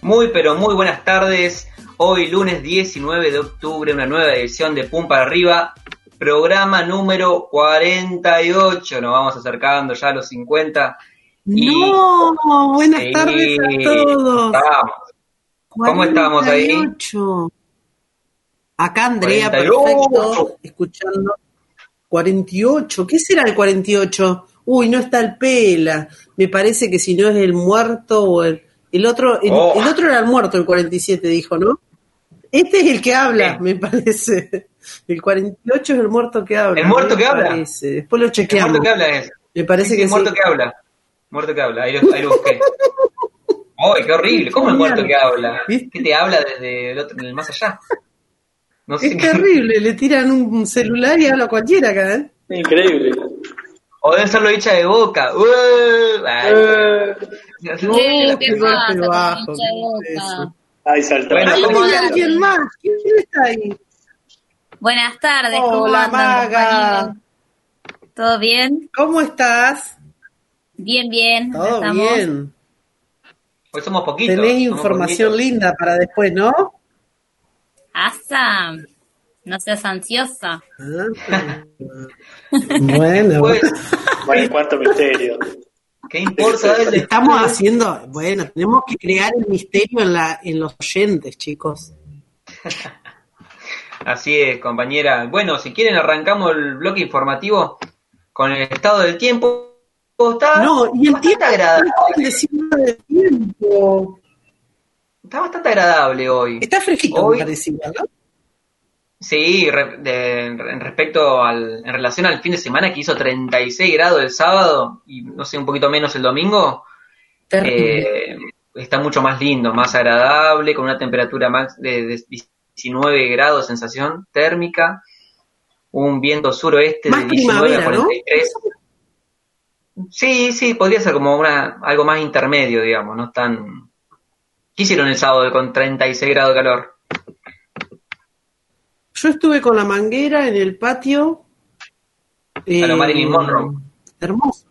Muy pero muy buenas tardes. Hoy lunes 19 de octubre, una nueva edición de Pum para Arriba, programa número 48. Nos vamos acercando ya a los 50. No, buenas tardes a todos. ¿Cómo estamos ahí? 48. Acá Andrea, 48. perfecto, escuchando. 48, ¿qué será el 48? Uy, no está el Pela. Me parece que si no es el muerto o el otro, el otro era el muerto, el 47 dijo, ¿no? Este es el que habla, me parece. El 48 es el muerto que habla. ¿El muerto que habla? Parece. Después lo chequeamos. ¿El muerto que habla es? Me parece que el muerto que habla. Muerto que habla, ahí lo busqué. ¡Ay, qué horrible! ¿Cómo el muerto que habla? ¿Viste? ¿Qué te habla desde el más allá? No sé Es terrible, le tiran un celular y habla cualquiera acá, ¿eh? Increíble. O debe serlo hincha de Boca. Qué golpe bajo. Ahí saltó. Bueno, ¿cómo hay alguien más? ¿Quién está ahí? Buenas tardes, ¿cómo Hola, andan, Maga. compañeros? ¿Todo bien? ¿Cómo estás? Bien, Todo estamos. bien. Hoy somos poquitos. Tenés somos información poquitos. linda para después, ¿no? Asa, no seas ansiosa. Bueno, Bueno, cuánto misterio. ¿Qué importa? estamos haciendo, bueno, tenemos que crear el misterio en los oyentes, chicos. Así es, compañera. Bueno, si quieren arrancamos el bloque informativo con el estado del tiempo. Está No, y el bastante tiempo, agradable. del tiempo. Está bastante agradable hoy. Está fresquito, Hoy- me parece, ¿no? Sí, en relación al fin de semana que hizo 36 grados el sábado y no sé, un poquito menos el domingo, está mucho más lindo, más agradable, con una temperatura max de 19 grados, sensación térmica, un viento suroeste Más de 19 a primavera, ¿no? 43. Sí, podría ser como algo más intermedio, digamos, no tan... ¿Qué hicieron el sábado con 36 grados de calor? Yo estuve con la manguera en el patio. A lo Marilyn Monroe. Hermoso.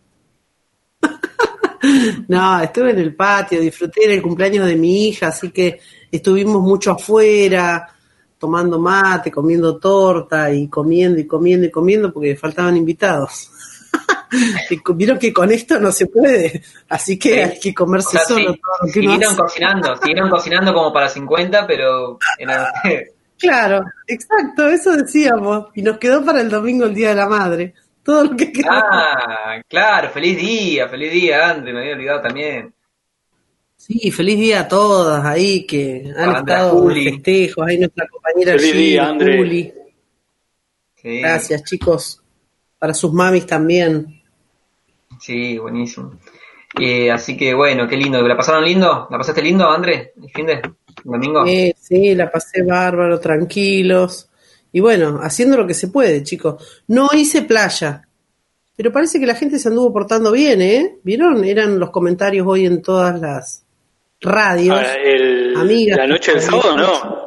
No, estuve en el patio, disfruté del cumpleaños de mi hija, así que estuvimos mucho afuera, tomando mate, comiendo torta y comiendo porque faltaban invitados. Y vieron que con esto no se puede, así que Sí. hay que comerse O sea, solo sí, todo lo que uno siguieron cocinando como para 50, pero eran ustedes. Claro, exacto, eso decíamos. Y nos quedó para el domingo el Día de la Madre. Todo lo que quedó. Ah, claro, feliz día, André, me había olvidado también. Sí, feliz día a todas ahí que han Andrea, estado Juli. de festejos. Ahí nuestra compañera Feliz Gil, día, André. Juli. Sí, Gracias, chicos. Para sus mamis también. sí, buenísimo. Así que bueno, qué lindo. ¿La pasaron lindo? ¿La pasaste lindo, André? ¿El fin de domingo? Sí, la pasé bárbaro, tranquilos. Y bueno, haciendo lo que se puede, chicos. No hice playa, pero parece que la gente se anduvo portando bien, ¿eh? ¿Vieron? Eran los comentarios hoy en todas las radios. Ahora, Amigas, la noche del sábado no.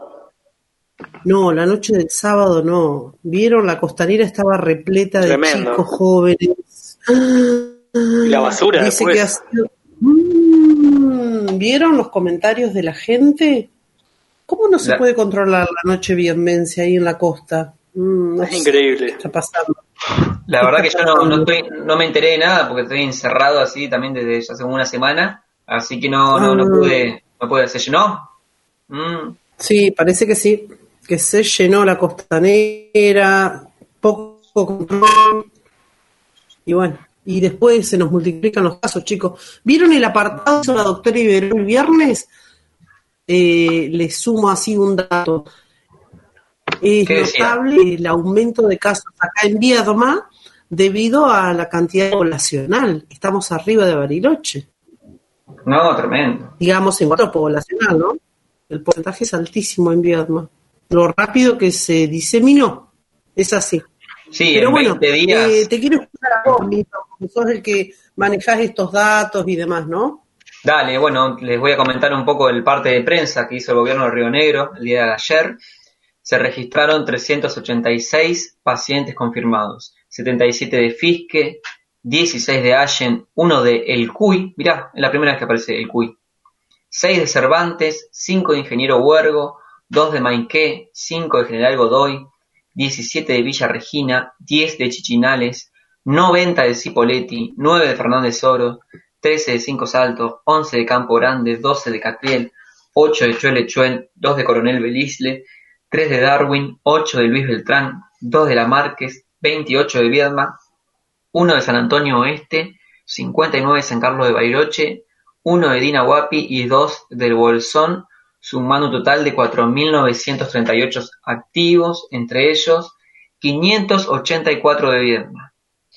No, la noche del sábado no. ¿Vieron? La costanera estaba repleta de Tremendo. chicos jóvenes. Y la basura Dice después. que ha sido... ¿Vieron los comentarios de la gente? ¿Cómo no se puede controlar la noche vietmense ahí en la costa? No Es sé increíble. qué está pasando. La verdad que yo no me enteré de nada porque estoy encerrado así también desde ya hace una semana, así que no pude, ¿se llenó? Sí, parece que sí, que se llenó la costanera, poco control, y bueno, y después se nos multiplican los casos, chicos. ¿Vieron el apartado que hizo la doctora Ibero el viernes? Les sumo así un dato. Es ¿Qué decía? notable el aumento de casos acá en Viedma debido a la cantidad poblacional. Estamos arriba de Bariloche, No, tremendo. digamos en cuanto a poblacional, ¿no? El porcentaje es altísimo en Viedma. Lo rápido que se diseminó, es así. Sí, Pero en bueno, 20 días. te quiero escuchar a vos, Mito, porque sos el que manejás estos datos y demás, ¿no? Dale, bueno, les voy a comentar un poco el parte de prensa que hizo el gobierno de Río Negro el día de ayer. Se registraron 386 pacientes confirmados, 77 de Fisque, 16 de Allen, 1 de El Cuy, mirá, es la primera vez que aparece El Cuy, 6 de Cervantes, 5 de Ingeniero Huergo, 2 de Maiqué, 5 de General Godoy, 17 de Villa Regina, 10 de Chichinales, 90 de Cipolletti, 9 de Fernández Oro, 13 de Cinco Saltos, 11 de Campo Grande, 12 de Catriel, 8 de Chuelechuel, 2 de Coronel Belisle, 3 de Darwin, 8 de Luis Beltrán, 2 de La Márquez, 28 de Viedma, 1 de San Antonio Oeste, 59 de San Carlos de Bariloche, 1 de Dinahuapi y 2 del Bolsón, sumando un total de 4.938 activos, entre ellos 584 de Viedma,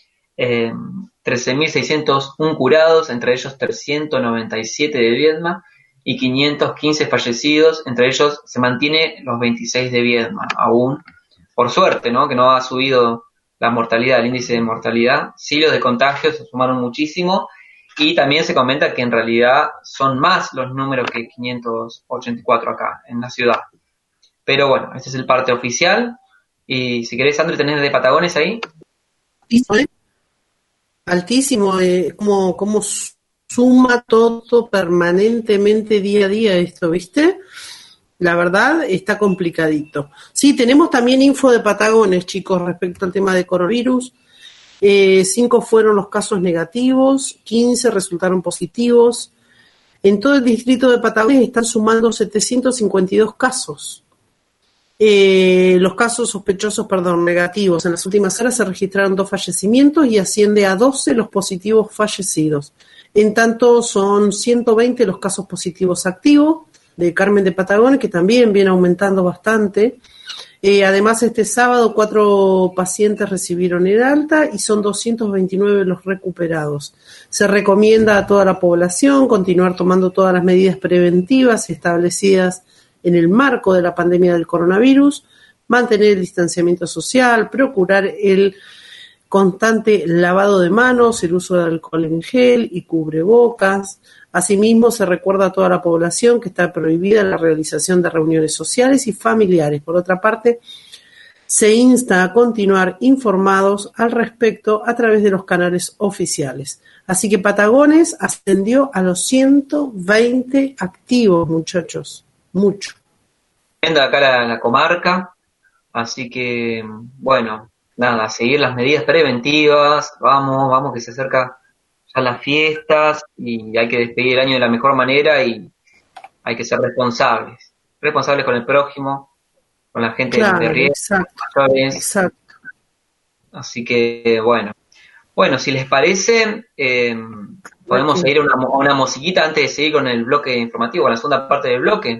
13.601 curados, entre ellos 397 de Viedma, y 515 fallecidos, entre ellos se mantiene los 26 de Viedma, aún, por suerte, ¿no? Que no ha subido la mortalidad, el índice de mortalidad. Sí, los de contagios se sumaron muchísimo, y también se comenta que en realidad son más los números que 584 acá, en la ciudad. Pero bueno, este es el parte oficial, y si querés, André, ¿tenés de Patagones ahí? Altísimo, como suma todo permanentemente día a día esto, ¿viste? La verdad está complicadito. Sí, tenemos también info de Patagones, chicos, respecto al tema de coronavirus. 5 fueron los casos negativos, 15 resultaron positivos. En todo el distrito de Patagones están sumando 752 casos. Los casos sospechosos, negativos. En las últimas horas se registraron 2 fallecimientos y asciende a 12 los positivos fallecidos. En tanto, son 120 los casos positivos activos de Carmen de Patagones, que también viene aumentando bastante. Además, este sábado 4 pacientes recibieron el alta y son 229 los recuperados. Se recomienda a toda la población continuar tomando todas las medidas preventivas establecidas en el marco de la pandemia del coronavirus, mantener el distanciamiento social, procurar el constante lavado de manos, el uso de alcohol en gel y cubrebocas. Asimismo, se recuerda a toda la población que está prohibida la realización de reuniones sociales y familiares. Por otra parte, se insta a continuar informados al respecto a través de los canales oficiales. Así que Patagones ascendió a los 120 activos, muchachos. Mucho. Acá la comarca, así que, bueno, nada, seguir las medidas preventivas, vamos, que se acerca ya las fiestas y hay que despedir el año de la mejor manera y hay que ser responsables con el prójimo, con la gente de riesgo, exacto. Así que, bueno, si les parece, podemos ir a una musiquita antes de seguir con el bloque informativo, con la segunda parte del bloque.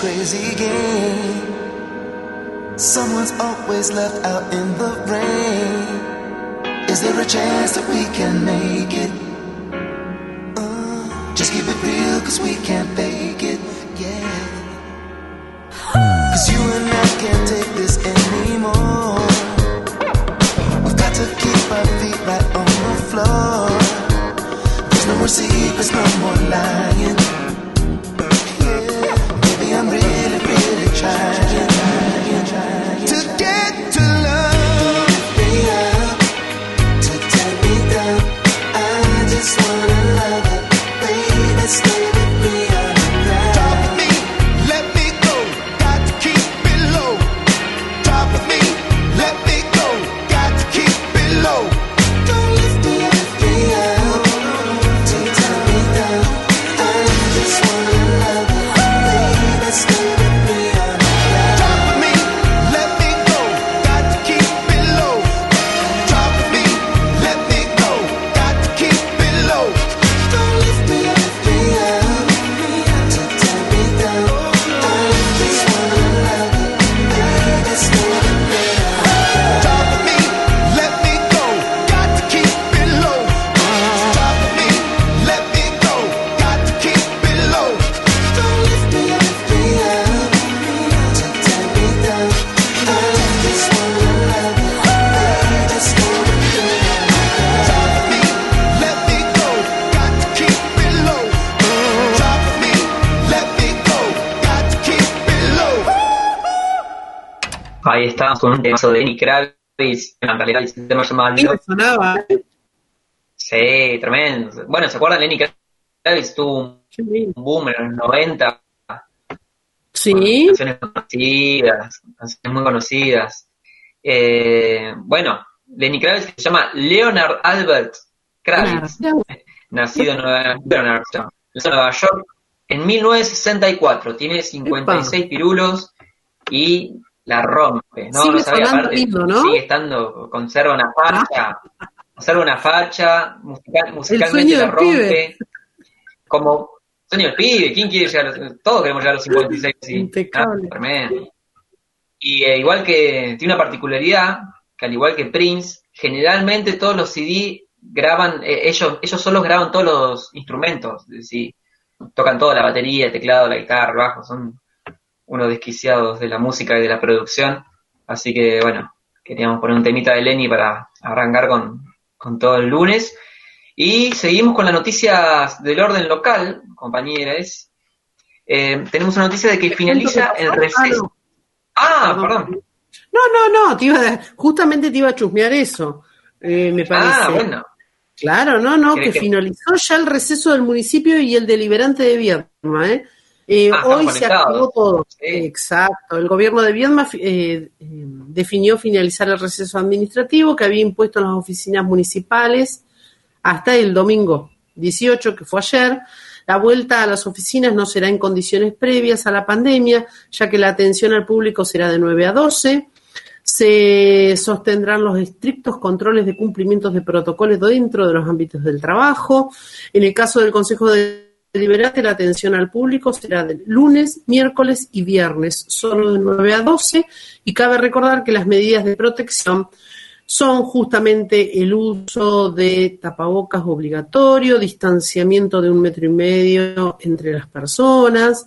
crazy game. Someone's always left out in the rain. Is there a chance that we can make it? Just keep it real, cause we can't fake it, yeah. Cause you and I can't take this anymore. We've got to keep our feet right on the floor. There's no more secrets, no more lying. Yeah, baby, I'm really, really trying to get to love me up, to take me down. I just wanna love it, baby, stay with me on the ground. Drop me, let me go, got to keep it low. Drop me, let me go, got to keep it low. Don't lift me up, to take me down. I just wanna love it, baby, stay with me on the ground. Drop me, let me go, got to keep it low. Drop me, let me go, got to keep it low. Don't lift me up, to take me down. I just wanna love it, baby, stay with me. Drop me, let me go, got to keep it low. Drop me, let me go, got to keep it low. Don't lift me up, to take me down. I just wanna love it, baby, stay with me. Drop me, let me go, got to keep it low. Drop me, let me go, got to keep it low. Ahí estamos con un temazo de Lenny Kravitz. En realidad el tema se llama Sí, me sonaba, Sí, tremendo. Bueno, ¿se acuerdan? Lenny Kravitz tuvo Qué lindo. un boom en los 90. Sí, Canciones conocidas, canciones muy conocidas. Bueno, Lenny Kravitz se llama Leonard Albert Kravitz, claro. nacido en Nueva York en 1964. Tiene 56 pirulos y la rompe. No, Sigue no sabía, sonando aparte, lindo, ¿no? sigue estando, conserva una facha, El musicalmente sueño la del rompe. pibe. Como sueño del pibe, ¿quién quiere llegar a los, todos queremos llegar a los 56, sí. Impecable. Tremendo. Y igual que tiene una particularidad, que al igual que Prince, generalmente todos los CD graban, ellos solos graban todos los instrumentos, es decir, tocan toda la batería, el teclado, la guitarra, el bajo, son unos desquiciados de la música y de la producción, así que bueno, queríamos poner un temita de Lenny para arrancar con todo el lunes. Y seguimos con las noticias del orden local, compañeras. Tenemos una noticia de que finaliza el receso. Perdón. No, justamente te iba a chusmear eso, me parece. Bueno. Claro, que finalizó ya el receso del municipio y el deliberante de Viedma, hoy se activó todo. Sí. Exacto. El gobierno de Viedma definió finalizar el receso administrativo que había impuesto en las oficinas municipales hasta el domingo 18, que fue ayer. La vuelta a las oficinas no será en condiciones previas a la pandemia, ya que la atención al público será de 9 a 12. Se sostendrán los estrictos controles de cumplimientos de protocolos dentro de los ámbitos del trabajo. En el caso del Consejo Deliberante, la atención al público será de lunes, miércoles y viernes, solo de 9 a 12. Y cabe recordar que las medidas de protección son justamente el uso de tapabocas obligatorio, distanciamiento de 1,5 metros entre las personas.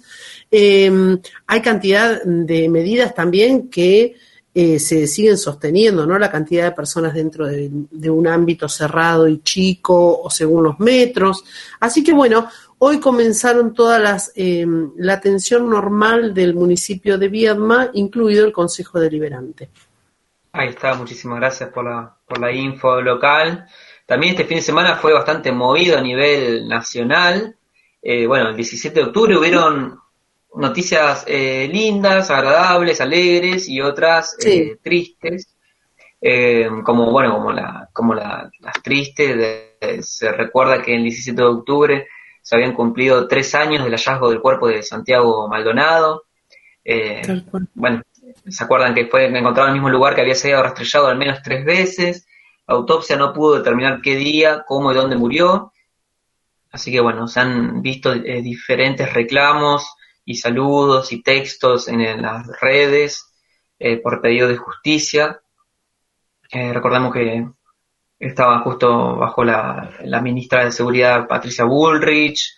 Hay cantidad de medidas también que se siguen sosteniendo, ¿no? La cantidad de personas dentro de un ámbito cerrado y chico o según los metros. Así que bueno, hoy comenzaron todas la atención normal del municipio de Viedma, incluido el Consejo Deliberante. Ahí está, muchísimas gracias por la info local. También este fin de semana fue bastante movido a nivel nacional. El 17 de octubre hubieron noticias lindas, agradables, alegres y otras tristes. Como las tristes, se recuerda que el 17 de octubre se habían cumplido 3 años del hallazgo del cuerpo de Santiago Maldonado. ¿Se acuerdan que fue encontrado en el mismo lugar que había sido rastrillado al menos 3 veces? La autopsia no pudo determinar qué día, cómo y dónde murió. Así que se han visto diferentes reclamos y saludos y textos en las redes por pedido de justicia. Recordemos que estaba justo bajo la ministra de Seguridad Patricia Bullrich.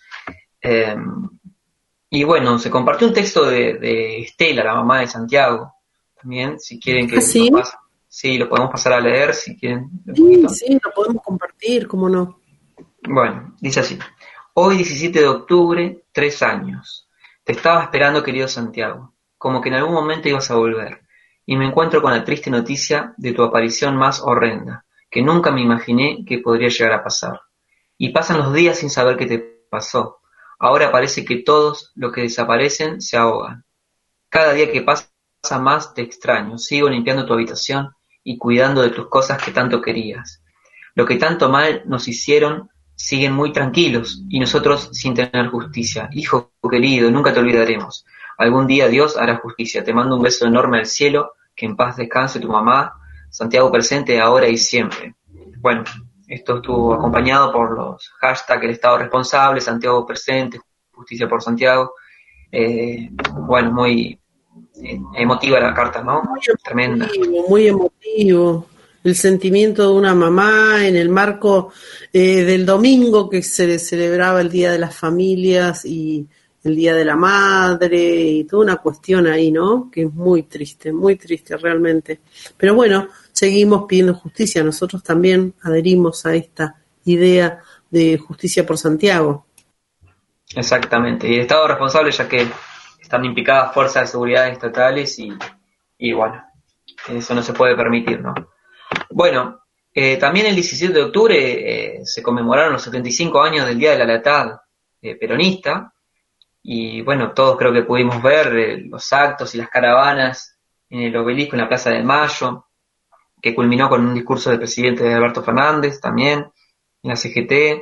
Y bueno, se compartió un texto de Estela, la mamá de Santiago, también, si quieren que ¿Sí? sí, lo podemos pasar a leer, si quieren. Sí, lo podemos compartir, ¿cómo no? Bueno, dice así: hoy 17 de octubre, 3 años. Te estaba esperando, querido Santiago, como que en algún momento ibas a volver, y me encuentro con la triste noticia de tu aparición más horrenda, que nunca me imaginé que podría llegar a pasar. Y pasan los días sin saber qué te pasó. Ahora parece que todos los que desaparecen se ahogan. Cada día que pasa más te extraño. Sigo limpiando tu habitación y cuidando de tus cosas que tanto querías. Lo que tanto mal nos hicieron siguen muy tranquilos y nosotros sin tener justicia. Hijo querido, nunca te olvidaremos. Algún día Dios hará justicia. Te mando un beso enorme al cielo. Que en paz descanse tu mamá. Santiago presente ahora y siempre. Bueno, esto estuvo acompañado por los hashtags El Estado Responsable, Santiago Presente, Justicia por Santiago. Bueno, muy emotiva la carta, ¿no? Tremenda. Muy emotivo. El sentimiento de una mamá en el marco del domingo que se celebraba el Día de las Familias y el Día de la Madre y toda una cuestión ahí, ¿no? Que es muy triste realmente. Pero bueno, seguimos pidiendo justicia. Nosotros también adherimos a esta idea de justicia por Santiago. Exactamente. Y el Estado responsable, ya que están implicadas fuerzas de seguridad estatales y bueno, eso no se puede permitir, ¿no? Bueno, también el 17 de octubre se conmemoraron los 75 años del Día de la Lealtad peronista. Y bueno, todos creo que pudimos ver los actos y las caravanas en el Obelisco, en la Plaza de Mayo, que culminó con un discurso del presidente Alberto Fernández también, en la CGT.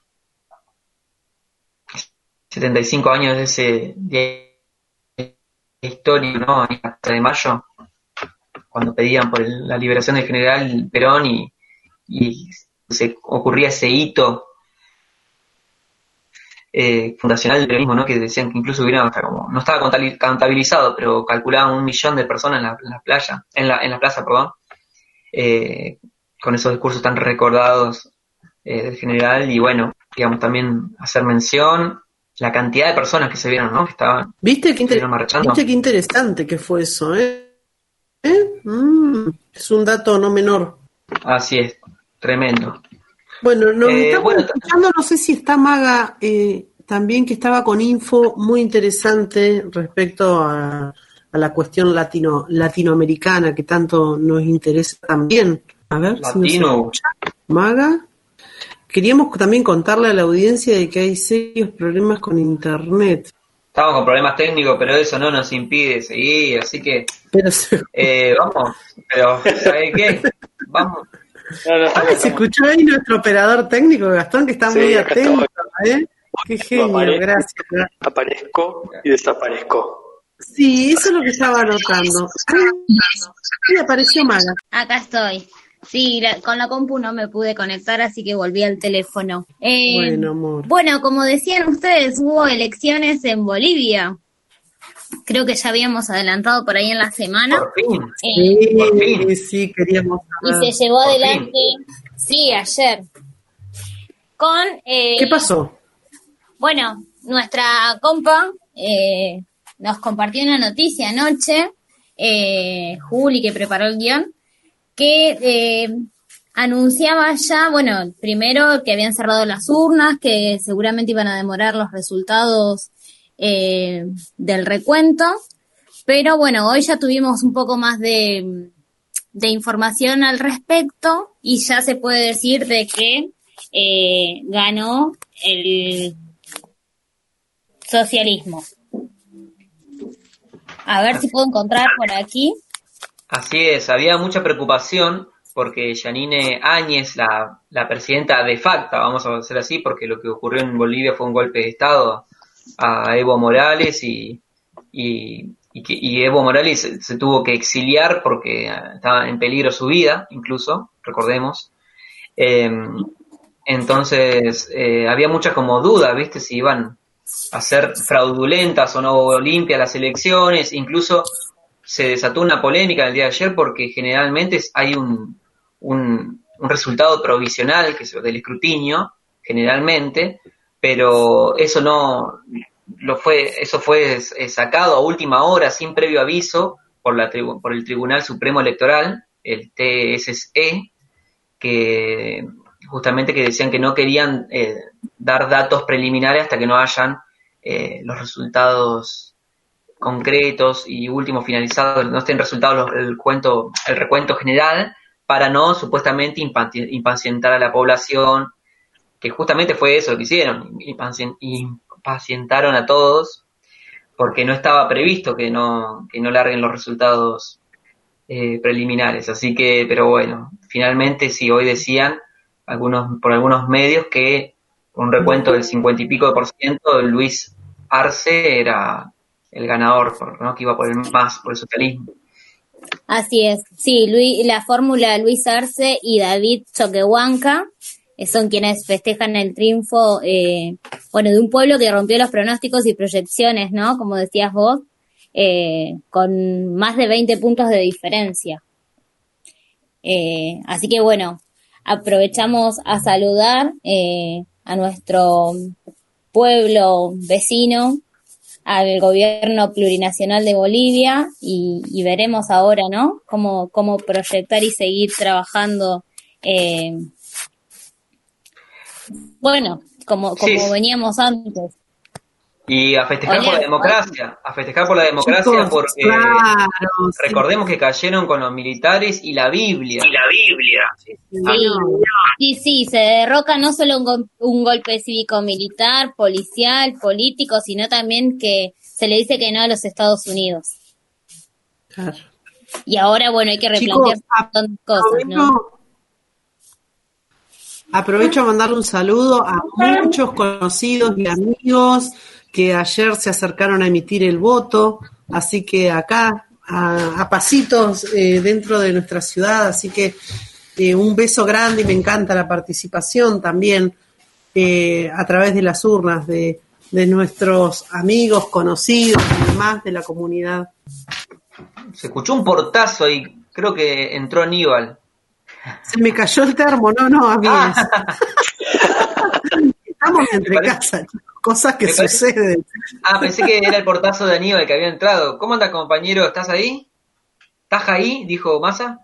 75 años de ese día histórico, ¿no? En la Plaza de Mayo, cuando pedían por la liberación del general Perón y se ocurría ese hito fundacional del peronismo, ¿no? Que decían que incluso hubieran hasta como, no estaba contabilizado, pero calculaban 1 millón de personas en la playa, en la plaza, perdón, con esos discursos tan recordados del general. Y bueno, digamos, también hacer mención la cantidad de personas que se vieron, ¿no? Que estaban marchando. ¿Viste qué interesante que fue eso, es un dato no menor. Así es, tremendo. Bueno, nos estamos escuchando, no sé si está Maga también, que estaba con info muy interesante respecto a la cuestión latinoamericana que tanto nos interesa también. A ver si nos escucha. Maga. Queríamos también contarle a la audiencia de que hay serios problemas con internet. Estamos con problemas técnicos, pero eso no nos impide seguir, así que vamos, pero ¿sabes qué? Vamos. No, se escuchó ahí nuestro operador técnico, Gastón, que está muy atento, Qué genio, gracias. Aparezco y desaparezco. Sí, eso es lo que estaba anotando. Sí, apareció Maga. Acá estoy. Sí, con la compu no me pude conectar, así que volví al teléfono. Bueno, amor. Bueno, como decían ustedes, hubo elecciones en Bolivia. Creo que ya habíamos adelantado por ahí en la semana. Por fin. Por fin. Sí, queríamos saber. Y se llevó adelante, sí, ayer. ¿Qué pasó? Bueno, nuestra compa nos compartió una noticia anoche, Juli, que preparó el guión, que anunciaba ya, bueno, primero que habían cerrado las urnas, que seguramente iban a demorar los resultados del recuento, pero bueno, hoy ya tuvimos un poco más de información al respecto y ya se puede decir de que ganó el socialismo. A ver si puedo encontrar por aquí. Así es, había mucha preocupación porque Yanine Áñez, la presidenta de facto, vamos a hacer así, porque lo que ocurrió en Bolivia fue un golpe de Estado a Evo Morales y Evo Morales se tuvo que exiliar porque estaba en peligro su vida, incluso, recordemos. Entonces había muchas como dudas, ¿viste? Si iban ser fraudulentas o no limpias las elecciones. Incluso se desató una polémica el día de ayer porque generalmente hay un resultado provisional que es del escrutinio, generalmente, pero eso fue sacado a última hora sin previo aviso por el Tribunal Supremo Electoral, el TSE, que justamente que decían que no querían dar datos preliminares hasta que no hayan los resultados concretos y últimos finalizados, no estén resultados el recuento general, para no supuestamente impacientar a la población, que justamente fue eso lo que hicieron, impacientaron a todos, porque no estaba previsto que no larguen los resultados preliminares. Así que, pero bueno, finalmente sí, hoy decían por algunos medios que con un recuento del 50 y pico %, Luis Arce era el ganador, ¿no? Que iba por el MAS, por el socialismo. Así es, sí, la fórmula Luis Arce y David Choquehuanca son quienes festejan el triunfo, de un pueblo que rompió los pronósticos y proyecciones, ¿no? Como decías vos, con más de 20 puntos de diferencia. Así que bueno, aprovechamos a saludar a nuestro pueblo vecino, al gobierno plurinacional de Bolivia y veremos ahora, ¿no? Cómo proyectar y seguir trabajando, como sí, veníamos antes. Y a festejar por la democracia, chicos, porque recordemos que cayeron con los militares y la Biblia. Sí, se derroca no solo un golpe cívico-militar, policial, político, sino también que se le dice que no a los Estados Unidos. Claro. Y ahora, hay que replantear cosas, ¿no? Aprovecho a mandarle un saludo a muchos conocidos y amigos que ayer se acercaron a emitir el voto, así que acá, a pasitos dentro de nuestra ciudad, así que un beso grande y me encanta la participación también a través de las urnas de nuestros amigos, conocidos y demás de la comunidad. Se escuchó un portazo y creo que entró Aníbal. Se me cayó el termo, no, amigos. Estamos entre casa, cosas que suceden. Pensé que era el portazo de Aníbal que había entrado. ¿Cómo anda, compañero? ¿Estás ahí? ¿Estás ahí? Dijo Massa.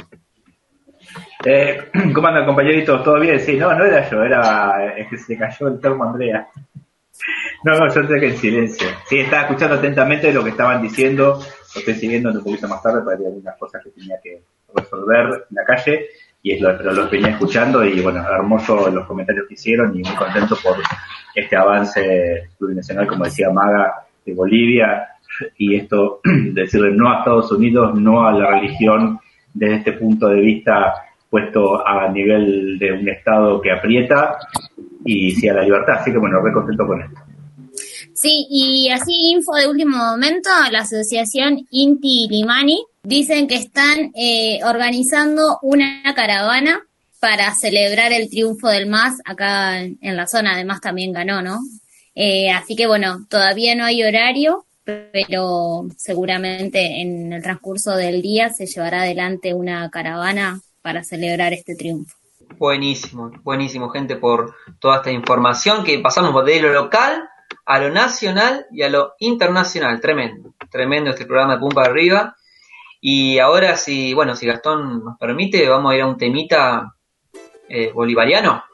¿Cómo anda, compañerito? ¿Todo bien? Sí, no era yo, es que se cayó el termo Andrea. No, yo estoy en silencio. Sí, estaba escuchando atentamente lo que estaban diciendo, lo estoy siguiendo un poquito más tarde para ver algunas cosas que tenía que resolver en la calle, pero los venía escuchando y hermoso los comentarios que hicieron y muy contento por este avance plurinacional, como decía Maga, de Bolivia, y esto, decirle no a Estados Unidos, no a la religión desde este punto de vista puesto a nivel de un Estado que aprieta, y sí a la libertad, así que re contento con esto. Sí, y así info de último momento, la asociación Inti Limani dicen que están organizando una caravana para celebrar el triunfo del MAS acá en la zona, además también ganó, ¿no? Así que todavía no hay horario, pero seguramente en el transcurso del día se llevará adelante una caravana para celebrar este triunfo. Buenísimo, gente, por toda esta información que pasamos de lo local a lo nacional y a lo internacional. Tremendo este programa de Pum para Arriba. Y ahora, si Gastón nos permite, vamos a ir a un temita bolivariano.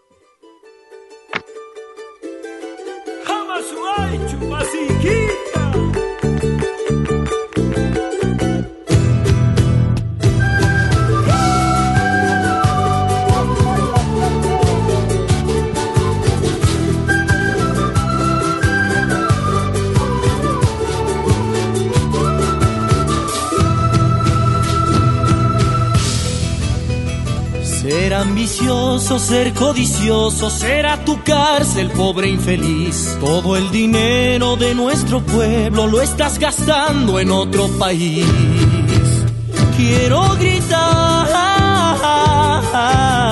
Ser ambicioso, ser codicioso, será tu cárcel, pobre infeliz. Todo el dinero de nuestro pueblo lo estás gastando en otro país. Quiero gritar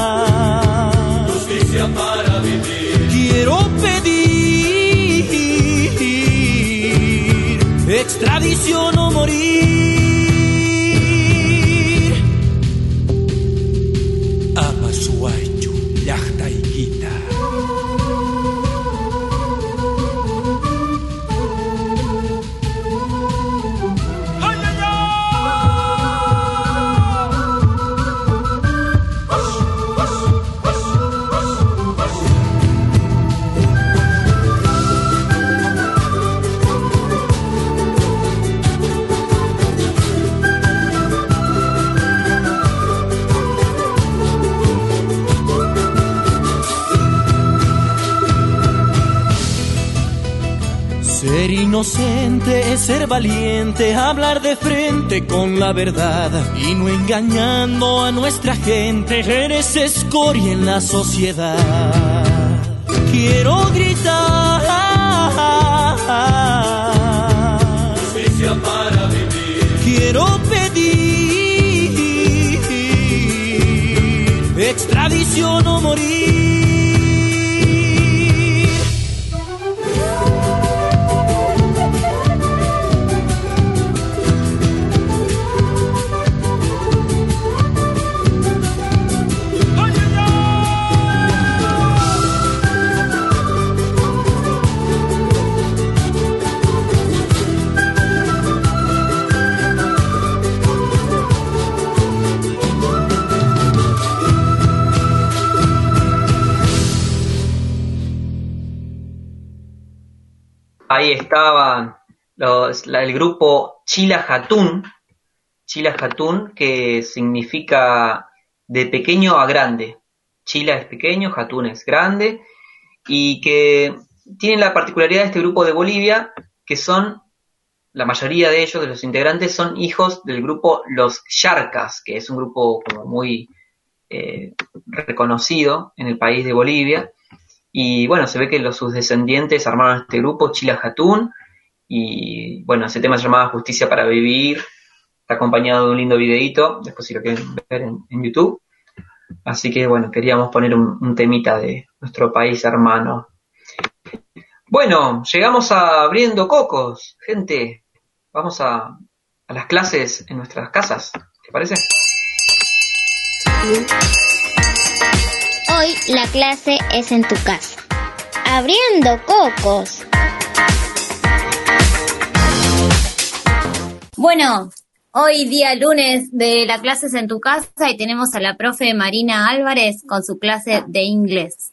justicia para vivir. Quiero pedir extradición o morir. Amasuachu, llaqtaykita. Ser inocente es ser valiente, hablar de frente con la verdad y no engañando a nuestra gente. Eres escoria en la sociedad. Quiero gritar justicia para vivir. Quiero pedir extradición o morir. Ahí estaban el grupo Chila Hatun, que significa de pequeño a grande. Chila es pequeño, Hatun es grande, y que tienen la particularidad de este grupo de Bolivia, que son, la mayoría de ellos, de los integrantes, son hijos del grupo Los Charcas, que es un grupo como muy reconocido en el país de Bolivia. Y bueno, se ve que sus descendientes armaron este grupo, Chila Hatun, y bueno, ese tema se llamaba Justicia para Vivir, está acompañado de un lindo videíto, después si lo quieren ver en YouTube. Así que bueno, queríamos poner un temita de nuestro país hermano. Bueno, llegamos a Abriendo Cocos, gente, vamos a las clases en nuestras casas, ¿te parece? Hoy la clase es en tu casa. Abriendo Cocos. Bueno, hoy día lunes de la clase es en tu casa y tenemos a la profe Marina Álvarez con su clase de inglés.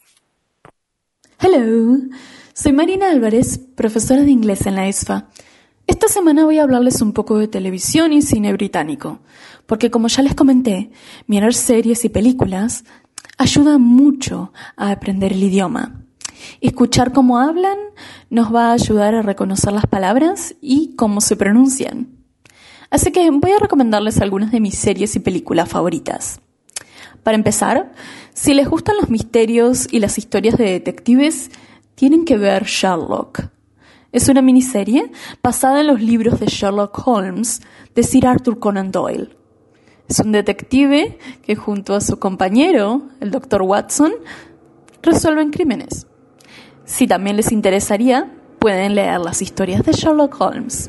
Hello, soy Marina Álvarez, profesora de inglés en la ESFA. Esta semana voy a hablarles un poco de televisión y cine británico, porque como ya les comenté, mirar series y películas ayuda mucho a aprender el idioma. Escuchar cómo hablan nos va a ayudar a reconocer las palabras y cómo se pronuncian. Así que voy a recomendarles algunas de mis series y películas favoritas. Para empezar, si les gustan los misterios y las historias de detectives, tienen que ver Sherlock. Es una miniserie basada en los libros de Sherlock Holmes de Sir Arthur Conan Doyle. Es un detective que junto a su compañero, el Dr. Watson, resuelven crímenes. Si también les interesaría, pueden leer las historias de Sherlock Holmes.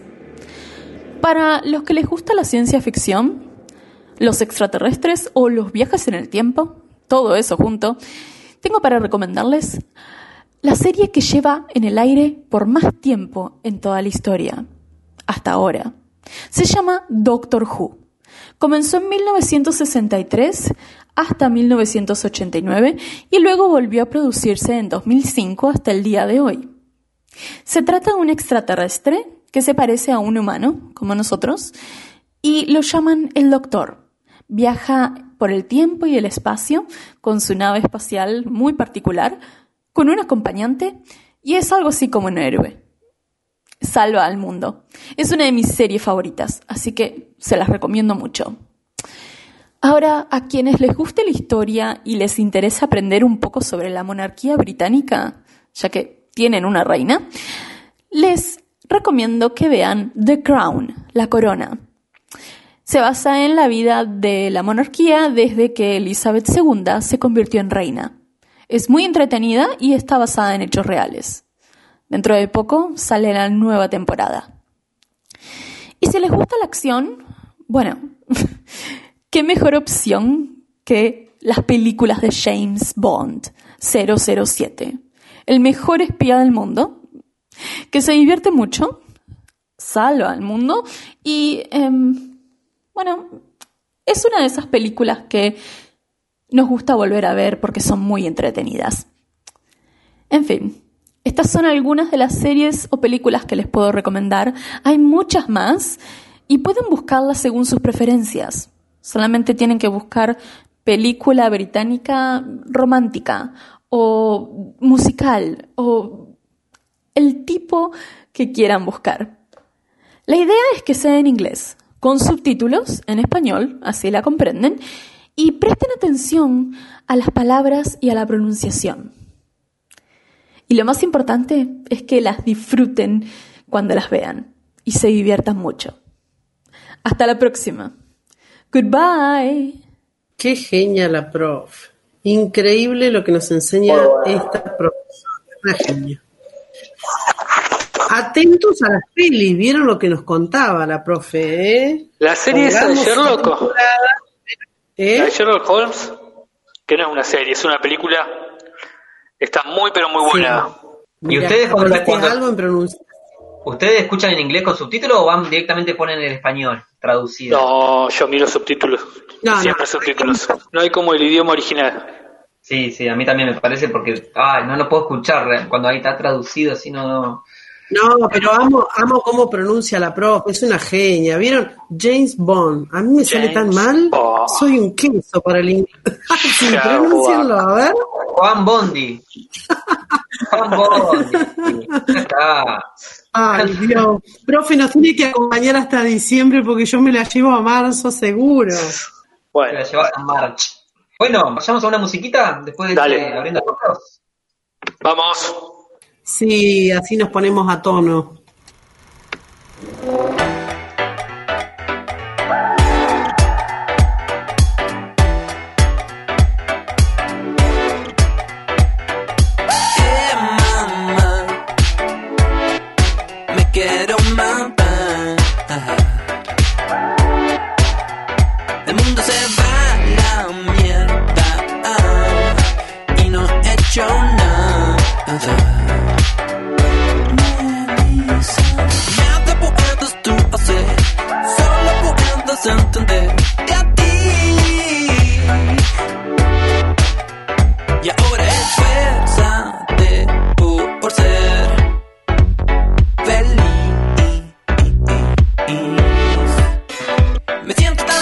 Para los que les gusta la ciencia ficción, los extraterrestres o los viajes en el tiempo, todo eso junto, tengo para recomendarles la serie que lleva en el aire por más tiempo en toda la historia, hasta ahora. Se llama Doctor Who. Comenzó en 1963 hasta 1989 y luego volvió a producirse en 2005 hasta el día de hoy. Se trata de un extraterrestre que se parece a un humano, como nosotros, y lo llaman el Doctor. Viaja por el tiempo y el espacio con su nave espacial muy particular, con un acompañante, y es algo así como un héroe. Salva al mundo. Es una de mis series favoritas, así que se las recomiendo mucho. Ahora, a quienes les guste la historia y les interesa aprender un poco sobre la monarquía británica, ya que tienen una reina, les recomiendo que vean The Crown, La Corona. Se basa en la vida de la monarquía desde que Elizabeth II se convirtió en reina. Es muy entretenida y está basada en hechos reales. Dentro de poco sale la nueva temporada. Y si les gusta la acción, bueno, qué mejor opción que las películas de James Bond 007, el mejor espía del mundo, que se divierte mucho, salva al mundo y, bueno, es una de esas películas que nos gusta volver a ver porque son muy entretenidas. En fin, estas son algunas de las series o películas que les puedo recomendar. Hay muchas más y pueden buscarlas según sus preferencias. Solamente tienen que buscar película británica romántica o musical o el tipo que quieran buscar. La idea es que sea en inglés, con subtítulos en español, así la comprenden, y presten atención a las palabras y a la pronunciación. Y lo más importante es que las disfruten cuando las vean y se diviertan mucho. Hasta la próxima. Goodbye. Qué genia la prof. Increíble lo que nos enseña esta profesora. Una genia. Atentos a las pelis, ¿vieron lo que nos contaba la profe? La serie esa de Sherlock. La de Sherlock Holmes, que no es una serie, es una película. Está muy, pero muy buena. Sí. ¿Y ustedes cuando algo en pronunciación? ¿Ustedes escuchan en inglés con subtítulos o van directamente ponen en español traducido? No, yo miro subtítulos. Siempre subtítulos. No hay como el idioma original. Sí, a mí también me parece porque no lo puedo escuchar cuando ahí está traducido, así no. No, pero amo cómo pronuncia la prof, es una genia. ¿Vieron? James Bond. A mí me sale tan mal, soy un queso para el inglés. Sí, pronúncienlo, a ver. Juan Bondi. Juan Bondi. Ya está. Ay, Dios. Profe, nos tiene que acompañar hasta diciembre porque yo me la llevo a marzo, seguro. Bueno. La llevas a marzo. Bueno, vayamos a una musiquita después de abriendo los ojos. Vamos. Sí, así nos ponemos a tono. Me quiero matar. El mundo se va a la mierda y no he hecho nada. Nada puedes tú hacer, solo puedes entender de a ti. Y ahora esfuérzate por ser feliz. Me siento tan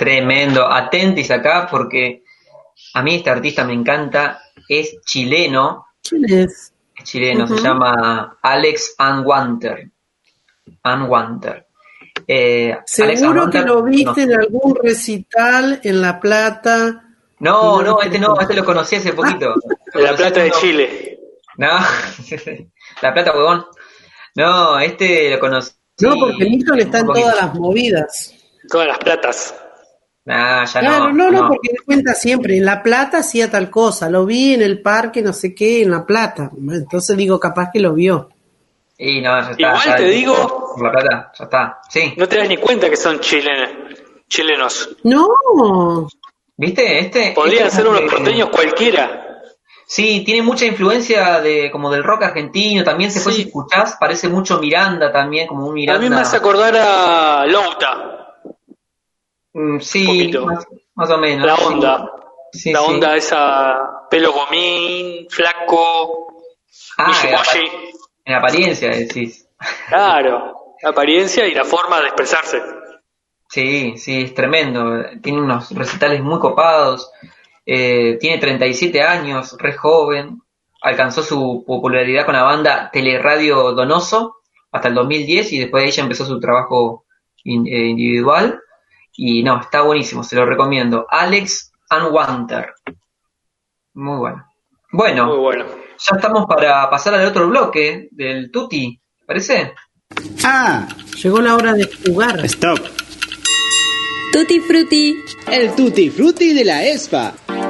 Tremendo. Atentis acá porque a mí este artista me encanta. Es chileno. ¿Quién es? Es chileno, se llama Alex Anwanter. Seguro que lo viste en algún recital en La Plata. No, este lo conocí hace poquito. La Plata de Chile. No, La Plata, huevón. No, este lo conocí. No, porque Milton está en todas las movidas. Todas las platas. Nah, ya claro, no. No, porque me cuenta siempre, en La Plata hacía tal cosa, lo vi en el parque, no sé qué, en La Plata. Entonces digo, capaz que lo vio. Y no, ya está. Igual ya, te digo, La Plata, ya está. Sí. No te das ni cuenta que son chilenos. No. ¿Viste? Podrían ser unos porteños cualquiera. Sí, tiene mucha influencia como del rock argentino, también después si escuchás, parece mucho Miranda también, como un Miranda. A mí me hace acordar a Louta. Sí, más o menos. La onda. Sí, la onda esa, pelo gomín, flaco, en apariencia decís. Claro, la apariencia y la forma de expresarse. Sí, es tremendo. Tiene unos recitales muy copados. Tiene 37 años, re joven. Alcanzó su popularidad con la banda Teleradio Donoso hasta el 2010 y después de ella empezó su trabajo individual. Y no, está buenísimo, se lo recomiendo. Alex Anwanter. Muy bueno. Bueno, muy bueno. Ya estamos para pasar al otro bloque del Tutti, ¿te parece? Llegó la hora de jugar. Stop. Tutti Frutti. El Tutti Frutti de la ESPA.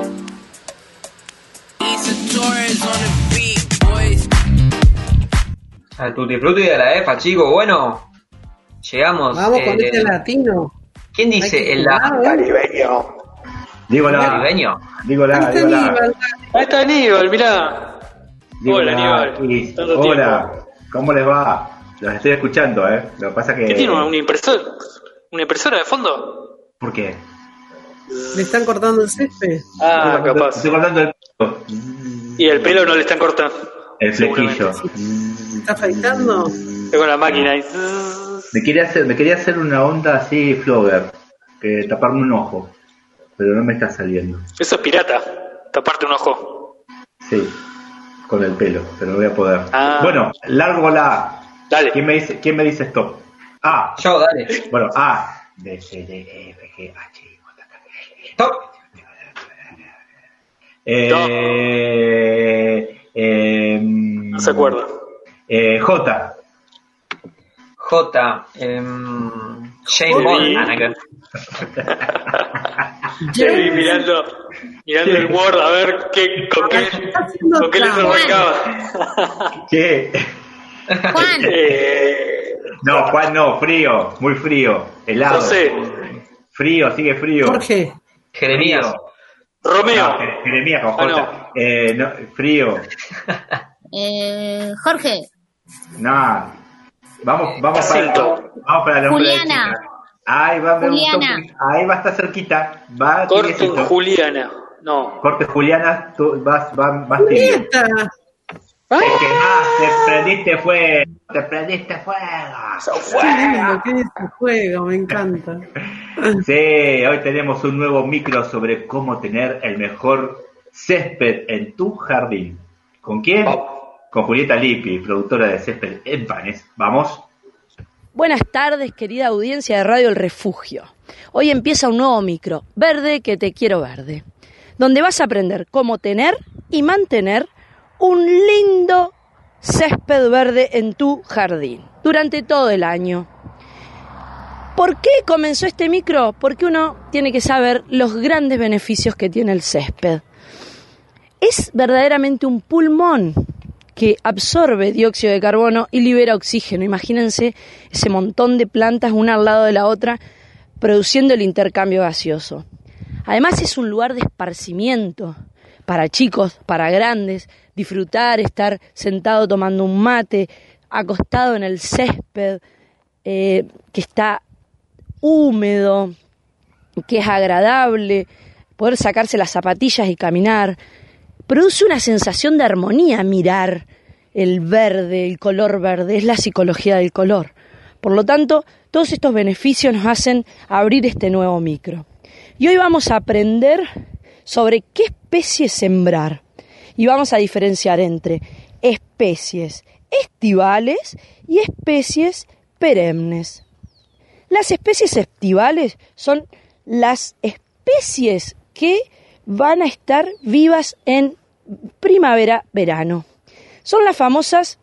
Al Tutti Frutti de la ESPA, chicos. Bueno, llegamos. Vamos con este latino. ¿Quién dice el caribeño? Digo la. ¿Caribeño? Digo la. Ahí está Aníbal, mirá. Hola, Aníbal. Hola, ¿cómo les va? Los estoy escuchando, Lo que pasa que... ¿Qué tiene una impresora de fondo? ¿Por qué? ¿Le están cortando el césped? Capaz. Estoy cortando el pelo. Y el pelo no le están cortando. El flequillo. ¿Está afeitando? Estoy con la máquina ahí. Me quería hacer una onda así flogger, que taparme un ojo, pero no me está saliendo. Eso es pirata, taparte un ojo. Sí, con el pelo, pero no voy a poder. Bueno, largo la. Dale. ¿Quién me dice stop? Yo, dale. Bueno, A, B, C, D, E, F, G, H, I, J, K, L, stop. No se acuerda. J. Shane Bond. Mirando el Word a ver con qué le arrancaba. ¿Qué? Juan. No, Juan no, frío, muy frío, helado. José. Frío, sigue frío. Jorge. Jeremías. Romeo. No, Jeremías con J. No, frío. Jorge. No. Vamos para el nombre. Juliana. Ahí va a estar cerquita. Corte Juliana. No. Corte Juliana, tú vas Julieta. Es que te prendiste fuego. ¿Qué es este juego? Me encanta. Sí, hoy tenemos un nuevo micro sobre cómo tener el mejor césped en tu jardín. ¿Con quién? Con Julieta Lippi, productora de Césped en Panes. ¿Vamos? Buenas tardes, querida audiencia de Radio El Refugio. Hoy empieza un nuevo micro, Verde que te quiero verde, donde vas a aprender cómo tener y mantener un lindo césped verde en tu jardín durante todo el año. ¿Por qué comenzó este micro? Porque uno tiene que saber los grandes beneficios que tiene el césped. Es verdaderamente un pulmón que absorbe dióxido de carbono y libera oxígeno. Imagínense ese montón de plantas una al lado de la otra produciendo el intercambio gaseoso. Además es un lugar de esparcimiento para chicos, para grandes, disfrutar, estar sentado tomando un mate, acostado en el césped, que está húmedo, que es agradable, poder sacarse las zapatillas y caminar. Produce una sensación de armonía mirar el verde, el color verde, es la psicología del color. Por lo tanto, todos estos beneficios nos hacen abrir este nuevo micro. Y hoy vamos a aprender sobre qué especies sembrar. Y vamos a diferenciar entre especies estivales y especies perennes. Las especies estivales son las especies que van a estar vivas en primavera-verano. Son las famosas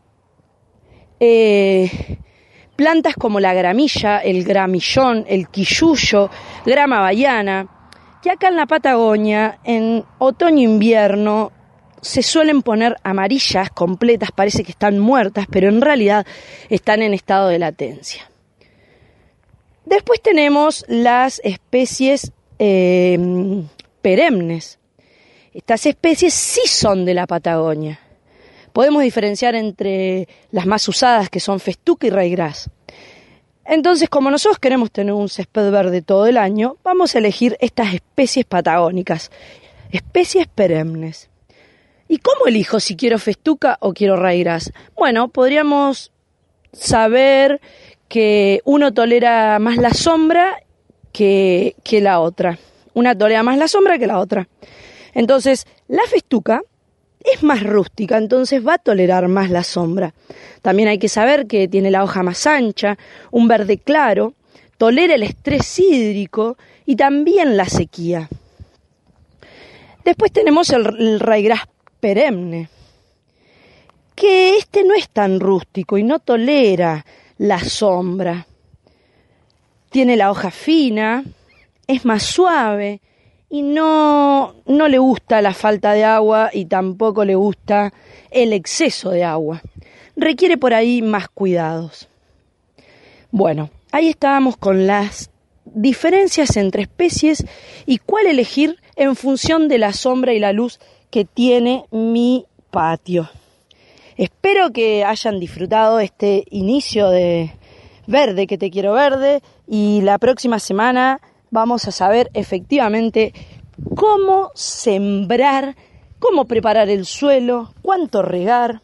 plantas como la gramilla, el gramillón, el quilluyo, grama bahiana, que acá en la Patagonia, en otoño-invierno, se suelen poner amarillas, completas, parece que están muertas, pero en realidad están en estado de latencia. Después tenemos las especies perennes. Estas especies sí son de la Patagonia. Podemos diferenciar entre las más usadas, que son festuca y raigrás. Entonces, como nosotros queremos tener un césped verde todo el año, vamos a elegir estas especies patagónicas, especies perennes. ¿Y cómo elijo si quiero festuca o quiero raigrás? Bueno, podríamos saber que uno tolera más la sombra que la otra. Una tolera más la sombra que la otra. Entonces, la festuca es más rústica, entonces va a tolerar más la sombra. También hay que saber que tiene la hoja más ancha, un verde claro, tolera el estrés hídrico y también la sequía. Después tenemos el raigrás perenne, que este no es tan rústico y no tolera la sombra. Tiene la hoja fina, es más suave y no le gusta la falta de agua y tampoco le gusta el exceso de agua. Requiere por ahí más cuidados. Bueno, ahí estábamos con las diferencias entre especies y cuál elegir en función de la sombra y la luz que tiene mi patio. Espero que hayan disfrutado este inicio de Verde que te quiero verde y la próxima semana vamos a saber efectivamente cómo sembrar, cómo preparar el suelo, cuánto regar.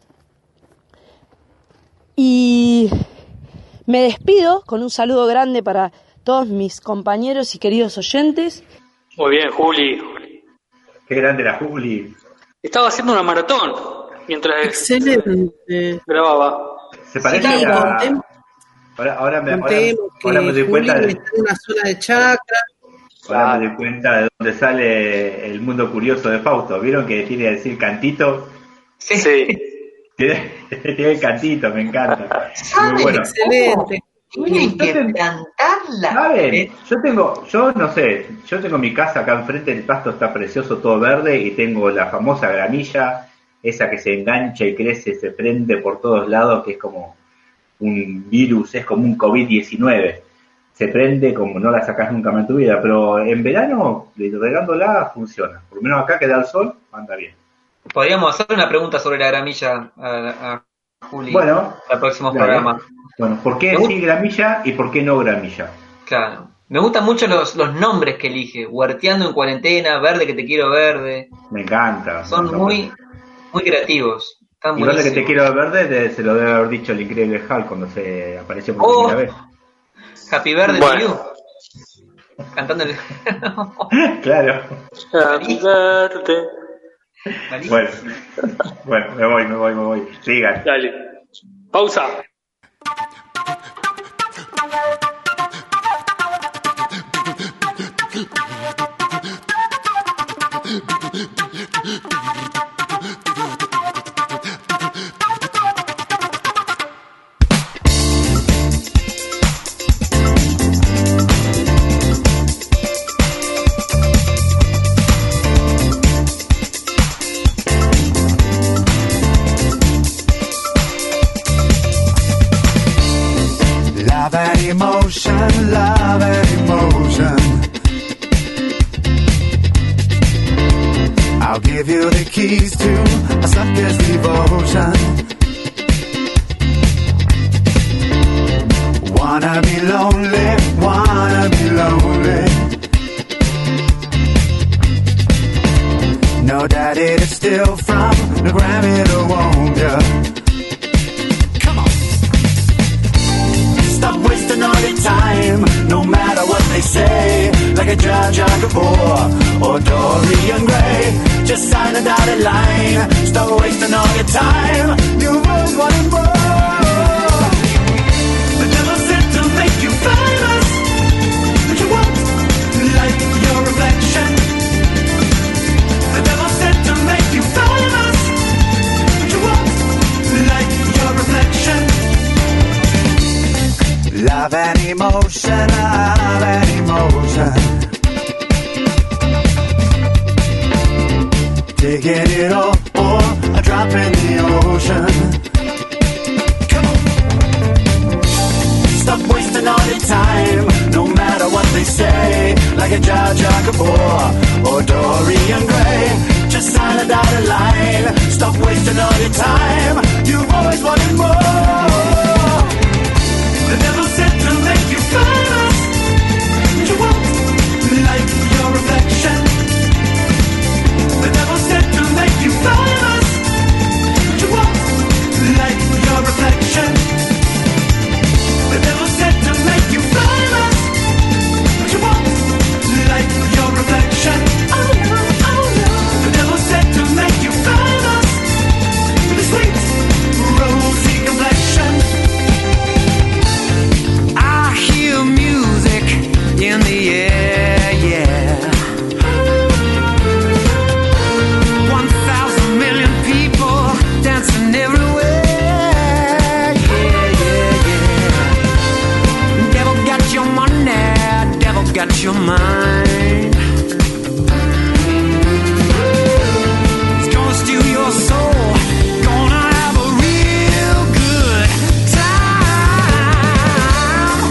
Y me despido con un saludo grande para todos mis compañeros y queridos oyentes. Muy bien, Juli. Qué grande la Juli. Estaba haciendo una maratón mientras grababa. Se parece a... Ahora me doy cuenta de una zona de chakra. Ahora me doy cuenta de dónde sale el mundo curioso de Fausto. ¿Vieron que tiene que decir cantito? Sí. Tiene el cantito, me encanta. Muy bueno. Excelente. Tienen que plantarla. ¿Saben? Yo tengo mi casa acá enfrente, el pasto está precioso, todo verde, y tengo la famosa gramilla, esa que se engancha y crece, se prende por todos lados, que es como un virus, es como un COVID-19. Se prende como no la sacás nunca más en tu vida, pero en verano, regándola, funciona. Por lo menos acá que da el sol, anda bien. Podríamos hacer una pregunta sobre la gramilla a Juli. Bueno, al próximo programa. Bueno, ¿por qué sí gramilla y por qué no gramilla? Claro. Me gustan mucho los nombres que elige. Huerteando en cuarentena, Verde que te quiero verde. Me encanta. Son muy creativos. Y Verde que te quiero verde se lo debe haber dicho el increíble Hulk cuando se apareció por primera vez. Happy Verde to you. Cantando el... Claro. Happy Verde. Bueno, me voy. Sigan. Dale. Pausa. Love and emotion. I'll give you the keys to a sucker's devotion. Wanna be lonely, wanna be lonely. Know that it is still from the Grammy to won't ya. Stop wasting all your time, no matter what they they say, like a Jar Jar Gabor or Dorian Gray. Just sign a dotted line, stop wasting all your time. You've always wanted more. The devil said to make you famous, but you won't like your reflection. The devil said to make you famous, but you won't like your reflection. Love and emotion, love and emotion. Taking it all or a drop in the ocean. Come on. Stop wasting all your time, no matter what they say. Like a Jar Jar Gabor or Dorian Gray. Just sign a dotted line, stop wasting all your time. You've always wanted more. The devil said to make you famous, but you won't like your reflection. The devil said to make you famous, but you won't like your reflection. The devil said to make you famous, but you won't like your reflection. Oh no, oh no. The devil said to make you famous with a sweet, rosy complexion. I hear music in the air, yeah. 1,000 million people dancing everywhere, yeah, yeah, yeah. Devil got your money, devil got your mind. It's gonna steal your soul, gonna have a real good time.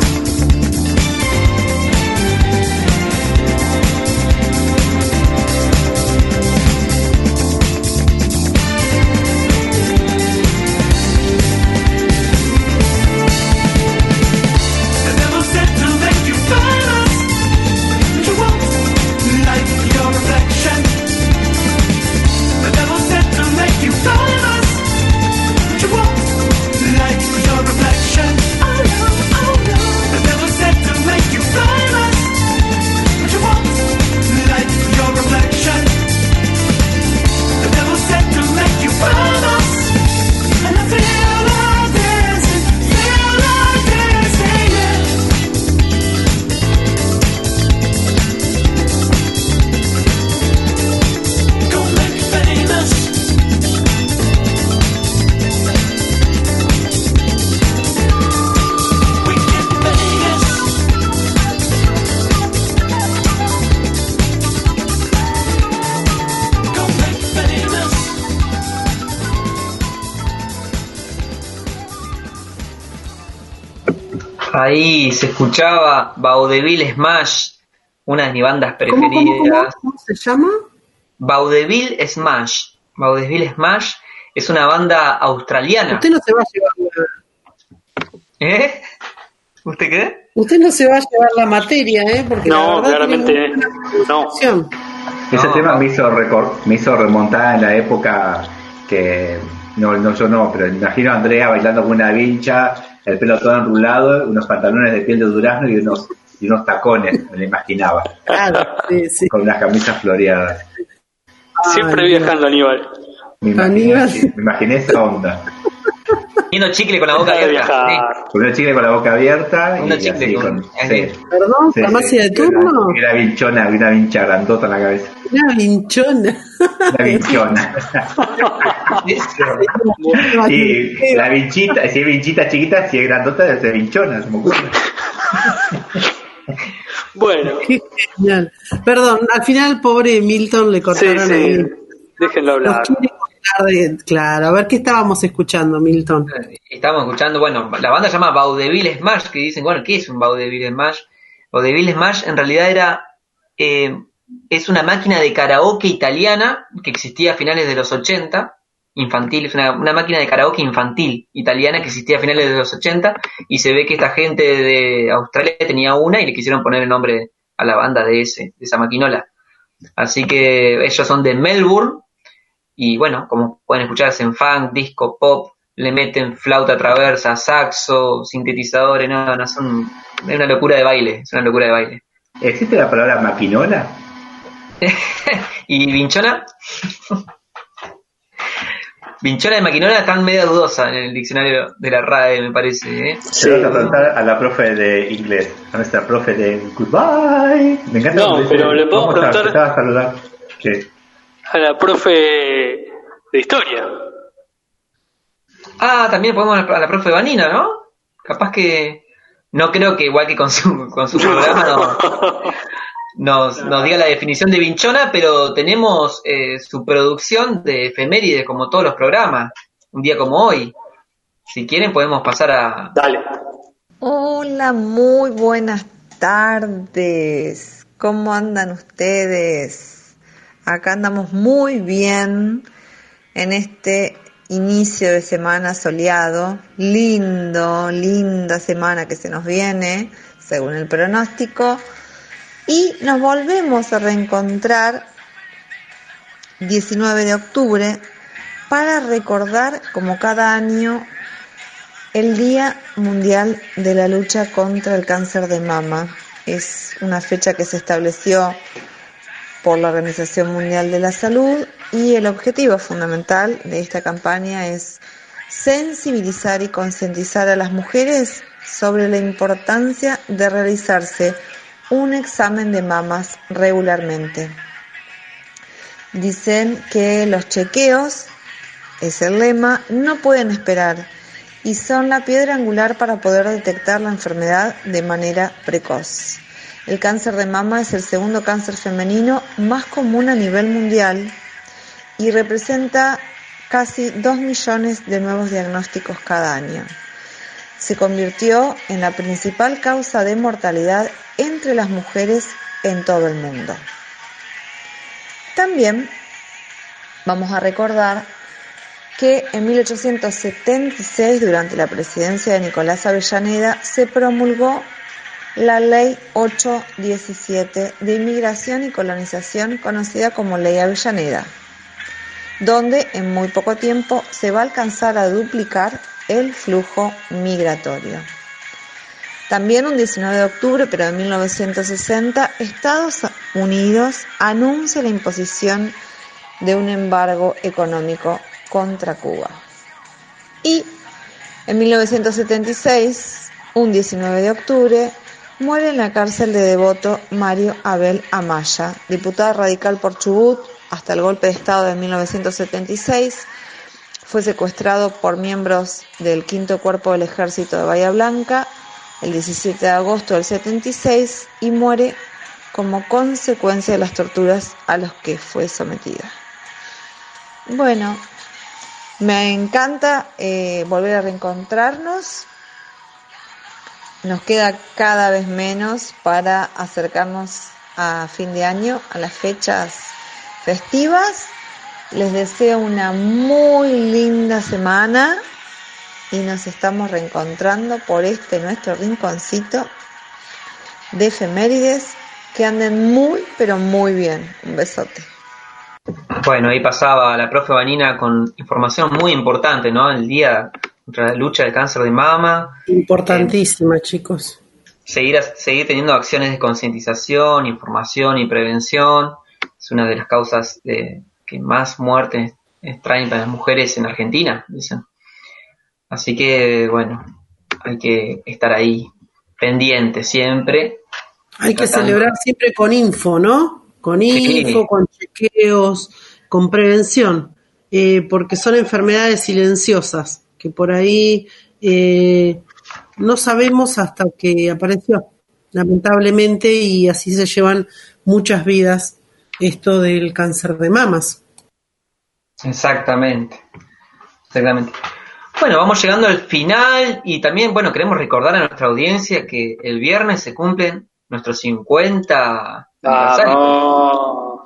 The devil said to make you famous, but you won't like your reflection. The devil said to make you famous, but you won't like your reflection. Oh no, oh no. The devil said to make you famous, but you won't like your reflection. The devil said to make you famous, and I feel like dancing, yeah. Gonna make me famous. We get Vegas. Gonna make me famous. Ahí se escuchaba Vaudeville Smash, una de mis bandas preferidas. ¿Cómo se llama? Vaudeville Smash. Vaudeville Smash es una banda australiana. Usted no se va a llevar ¿Eh? ¿Usted qué? Usted no se va a llevar la materia, porque No, la verdad claramente tiene muy buena no. producción. Ese No. tema me hizo remontar en la época que, yo no, pero imagino a Andrea bailando con una vincha, el pelo todo enrulado, unos pantalones de piel de durazno y unos tacones, me lo imaginaba, Claro, sí, sí. con unas camisas floreadas. Siempre Ay, viajando, Aníbal. Me Aníbal. imaginé esa onda, Comiendo chicle con la boca Deja de abierta. viajar. con una chicle con la boca abierta y Una chicle así, con- sí. Perdón, Sí, farmacia sí, de turno. y una vinchona, una vincha grandota en la cabeza. Una vinchona. Una vinchona. Y la vinchita, si es vinchita chiquita, si es grandota, debe ser vinchona, se me ocurre. Bueno, Qué genial. Perdón, al final, pobre Milton, le sí, cortaron sí. ahí. Déjenlo hablar. Nos quiere contar claro, a ver qué estábamos escuchando, Milton. Estamos escuchando, bueno, la banda se llama Vaudeville Smash, que dicen, bueno, ¿qué es un Vaudeville Smash? Vaudeville Smash en realidad es una máquina de karaoke italiana que existía a finales de los 80, infantil, es una máquina de karaoke infantil italiana que existía a finales de los 80, y se ve que esta gente de Australia tenía una y le quisieron poner el nombre a la banda de esa maquinola. Así que ellos son de Melbourne, y bueno, como pueden escuchar, hacen funk, disco, pop, le meten flauta traversa, saxo, sintetizadores, es una locura de baile, ¿Existe la palabra maquinola? ¿Y vinchona? Vinchona y maquinola están medio dudosas en el diccionario de la RAE, me parece. Se lo vas a preguntar a la profe de inglés, a nuestra profe de goodbye. Me encanta. No, pero le podemos preguntar a saludar. ¿Qué? A la profe de historia. También podemos a la profe Vanina, ¿no? Capaz que... No creo que igual que con su programa nos diga la definición de vinchona, pero tenemos su producción de efemérides como todos los programas, un día como hoy. Si quieren podemos pasar a... Dale. Hola, muy buenas tardes. ¿Cómo andan ustedes? Acá andamos muy bien en este inicio de semana soleado, linda semana que se nos viene, según el pronóstico, y nos volvemos a reencontrar 19 de octubre para recordar, como cada año, el Día Mundial de la Lucha contra el Cáncer de Mama. Es una fecha que se estableció por la Organización Mundial de la Salud y el objetivo fundamental de esta campaña es sensibilizar y concientizar a las mujeres sobre la importancia de realizarse un examen de mamas regularmente. Dicen que los chequeos, es el lema, no pueden esperar y son la piedra angular para poder detectar la enfermedad de manera precoz. El cáncer de mama es el segundo cáncer femenino más común a nivel mundial y representa casi 2 millones de nuevos diagnósticos cada año. Se convirtió en la principal causa de mortalidad entre las mujeres en todo el mundo. También vamos a recordar que en 1876, durante la presidencia de Nicolás Avellaneda, se promulgó la Ley 817 de Inmigración y Colonización, conocida como Ley Avellaneda, donde en muy poco tiempo se va a alcanzar a duplicar el flujo migratorio. También un 19 de octubre, pero de 1960, Estados Unidos anuncia la imposición de un embargo económico contra Cuba. Y en 1976, un 19 de octubre, muere en la cárcel de Devoto Mario Abel Amaya, diputado radical por Chubut hasta el golpe de Estado de 1976. Fue secuestrado por miembros del 5º Cuerpo del Ejército de Bahía Blanca el 17 de agosto del 76 y muere como consecuencia de las torturas a las que fue sometida. Bueno, me encanta volver a reencontrarnos. Nos queda cada vez menos para acercarnos a fin de año, a las fechas festivas. Les deseo una muy linda semana y nos estamos reencontrando por este nuestro rinconcito de efemérides. Que anden muy, pero muy bien. Un besote. Bueno, ahí pasaba la profe Vanina con información muy importante, ¿no? El día contra la lucha del cáncer de mama. Importantísima, chicos. Seguir teniendo acciones de concientización, información y prevención. Es una de las causas que más muertes traen para las mujeres en Argentina, dicen. Así que, bueno, hay que estar ahí pendiente siempre. Hay que celebrar siempre con info, ¿no? Con info, con chequeos, con prevención, porque son enfermedades silenciosas que por ahí no sabemos hasta que apareció, lamentablemente, y así se llevan muchas vidas esto del cáncer de mamas. Exactamente. Bueno, vamos llegando al final y también, bueno, queremos recordar a nuestra audiencia que el viernes se cumplen nuestros 50 aniversarios.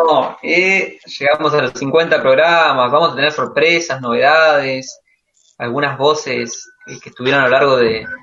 Llegamos a los 50 programas, vamos a tener sorpresas, novedades, algunas voces que estuvieron a lo largo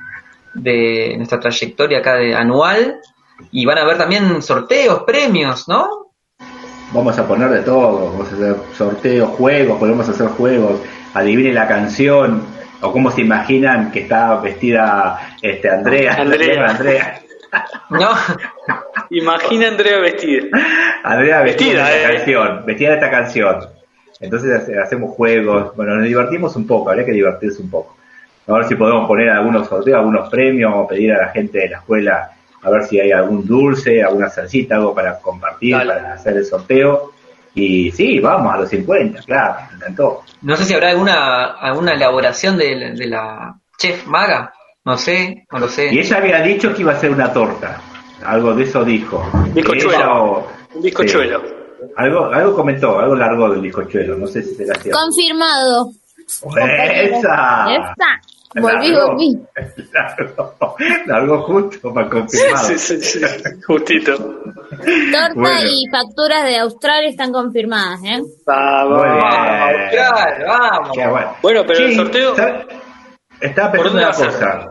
de nuestra trayectoria acá anual, y van a haber también sorteos, premios, ¿no? Vamos a poner de todo, vamos a hacer sorteos, juegos, podemos hacer juegos, adivinen la canción, o cómo se imaginan que está vestida Andrea. No. Imagina a Andrea vestida. Andrea vestida de esta canción. Entonces hacemos juegos, bueno, nos divertimos un poco, habría que divertirse un poco. A ver si podemos poner algunos sorteos, algunos premios, o pedir a la gente de la escuela a ver si hay algún dulce, alguna salsita, algo para compartir, para hacer el sorteo. Y sí, vamos a los 50, claro, me encantó. No sé si habrá alguna elaboración de la chef Maga, no sé, no lo sé. Y ella había dicho que iba a hacer una torta, algo de eso dijo. Bizcochuelo. Un bizcochuelo. Sí. Algo comentó, algo largo del bizcochuelo, no sé si será cierto. Confirmado. ¡Esa! Volví. Largo justo para confirmar. Sí, justito. Torta y facturas de Australia están confirmadas, ¿eh? Vamos, Australia, vamos. Bueno, pero el sorteo... Estaba pensando una cosa.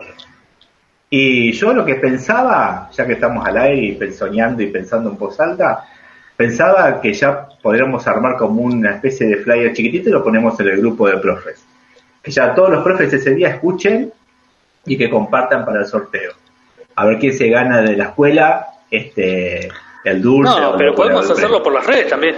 Y yo lo que pensaba, ya que estamos al aire y soñando y pensando en voz alta, pensaba que ya podríamos armar como una especie de flyer chiquitito y lo ponemos en el grupo de profes. Que ya todos los profes ese día escuchen y que compartan para el sorteo. A ver quién se gana de la escuela el dulce. No, pero podemos hacerlo por las redes también.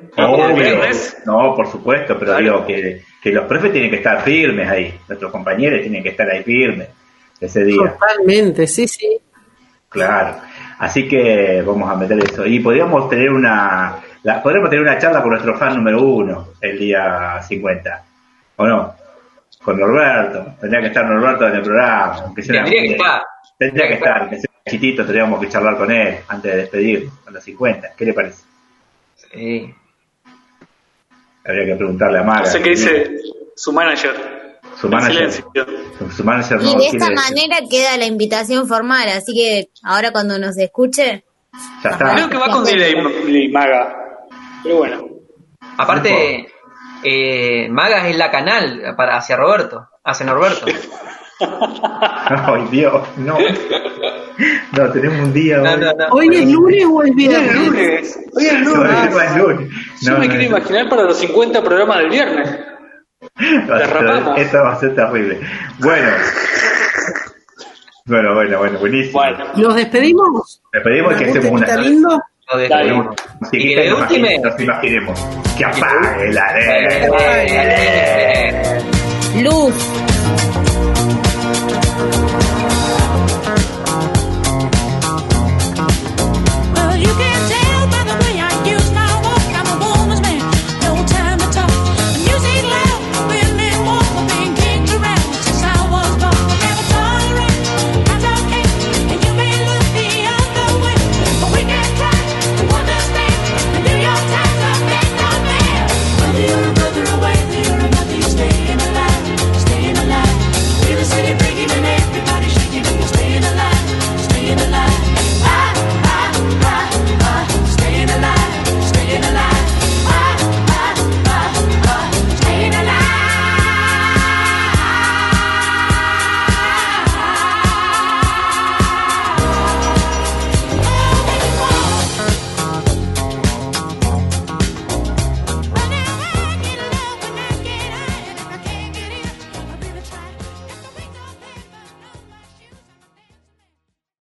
No, por supuesto, pero digo que los profes tienen que estar firmes ahí. Nuestros compañeros tienen que estar ahí firmes ese día. Totalmente, sí. Claro. Así que vamos a meter eso. Y podríamos tener una charla con nuestro fan número 1 el día 50. ¿O no? Con Norberto. Tendría que estar Norberto en el programa. Aunque sea tendría que estar. Que sea chiquitito, tendríamos que charlar con él antes de despedir a los 50. ¿Qué le parece? Sí. Habría que preguntarle a Maga. No sé qué dice su manager. Su manager no. Y de esta manera queda la invitación formal, así que ahora cuando nos escuche... Ya está. Creo que va con delay Maga. Pero bueno. Aparte, Maga es la canal hacia Norberto. Ay, Dios, no. No, tenemos un día. No. ¿Hoy es lunes o es viernes? Hoy es lunes. Yo me quiero imaginar para los 50 programas del viernes. Esto va a ser terrible. Bueno, buenísimo. ¿Nos despedimos? Despedimos y que hacemos una. ¿Está lindo? Y de último nos imaginemos que apague la luz.